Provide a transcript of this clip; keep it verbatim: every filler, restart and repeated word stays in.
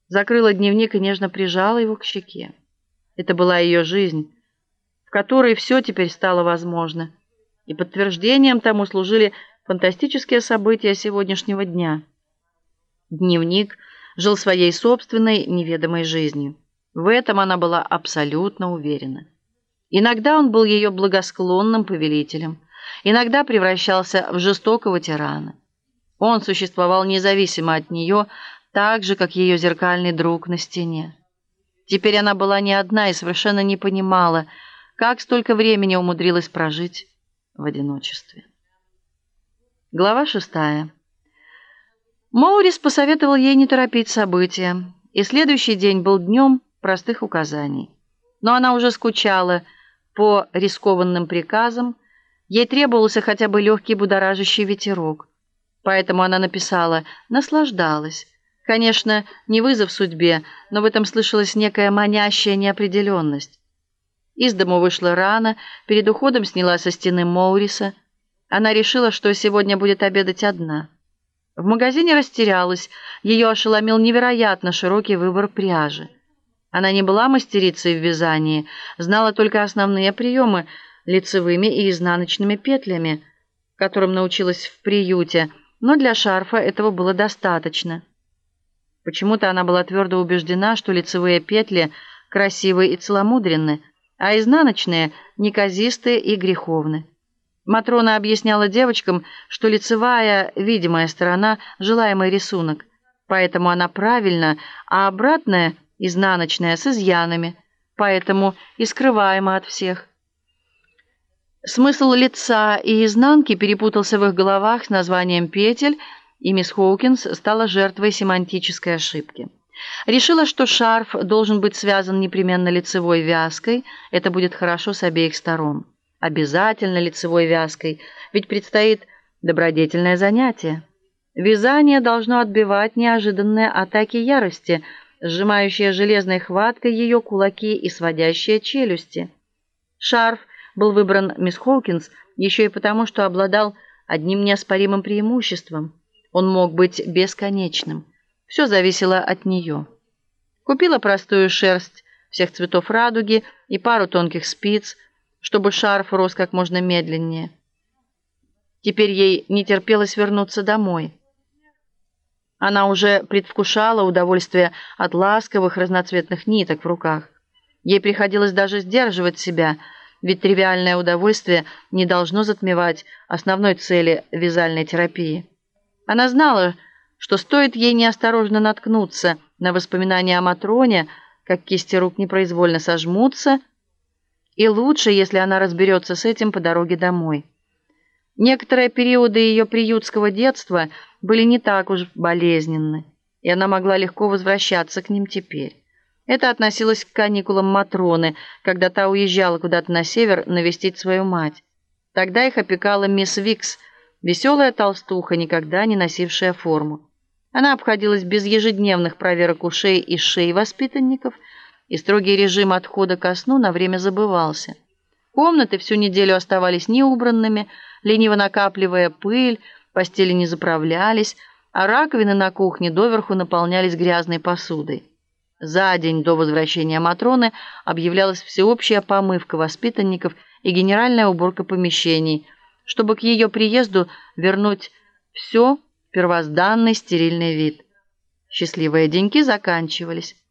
закрыла дневник и нежно прижала его к щеке. Это была ее жизнь, в которой все теперь стало возможно, и подтверждением тому служили фантастические события сегодняшнего дня. Дневник жил своей собственной неведомой жизнью. В этом она была абсолютно уверена. Иногда он был ее благосклонным повелителем, иногда превращался в жестокого тирана. Он существовал независимо от нее, так же, как ее зеркальный друг на стене. Теперь она была не одна и совершенно не понимала, как столько времени умудрилась прожить в одиночестве. Глава шестая. Моурис посоветовал ей не торопить события, и следующий день был днем простых указаний. Но она уже скучала по рискованным приказам, ей требовался хотя бы легкий будоражащий ветерок. Поэтому она написала «наслаждалась». Конечно, не вызов судьбе, но в этом слышалась некая манящая неопределенность. Из дому вышла рано, перед уходом сняла со стены Моуриса. Она решила, что сегодня будет обедать одна. В магазине растерялась, ее ошеломил невероятно широкий выбор пряжи. Она не была мастерицей в вязании, знала только основные приемы лицевыми и изнаночными петлями, которым научилась в приюте, но для шарфа этого было достаточно. Почему-то она была твердо убеждена, что лицевые петли красивы и целомудренны, а изнаночные неказистые и греховны. Матрона объясняла девочкам, что лицевая видимая сторона желаемый рисунок, поэтому она правильно, а обратная изнаночная с изъянами, поэтому и скрываема от всех. Смысл лица и изнанки перепутался в их головах с названием петель, и мисс Хоукинс стала жертвой семантической ошибки. Решила, что шарф должен быть связан непременно лицевой вязкой, это будет хорошо с обеих сторон. Обязательно лицевой вязкой, ведь предстоит добродетельное занятие. Вязание должно отбивать неожиданные атаки ярости, сжимающие железной хваткой ее кулаки и сводящие челюсти. Шарф был выбран мисс Хоукинс еще и потому, что обладал одним неоспоримым преимуществом. Он мог быть бесконечным. Все зависело от нее. Купила простую шерсть всех цветов радуги и пару тонких спиц, чтобы шарф рос как можно медленнее. Теперь ей не терпелось вернуться домой. Она уже предвкушала удовольствие от ласковых разноцветных ниток в руках. Ей приходилось даже сдерживать себя, ведь тривиальное удовольствие не должно затмевать основной цели вязальной терапии. Она знала, что стоит ей неосторожно наткнуться на воспоминания о Матроне, как кисти рук непроизвольно сожмутся, и лучше, если она разберется с этим по дороге домой. Некоторые периоды ее приютского детства были не так уж болезненны, и она могла легко возвращаться к ним теперь. Это относилось к каникулам Матроны, когда та уезжала куда-то на север навестить свою мать. Тогда их опекала мисс Викс, веселая толстуха, никогда не носившая форму. Она обходилась без ежедневных проверок ушей и шеи воспитанников, и строгий режим отхода ко сну на время забывался. Комнаты всю неделю оставались неубранными, лениво накапливая пыль, постели не заправлялись, а раковины на кухне доверху наполнялись грязной посудой. За день до возвращения Матроны объявлялась всеобщая помывка воспитанников и генеральная уборка помещений, чтобы к ее приезду вернуть все в первозданный стерильный вид. Счастливые деньки заканчивались.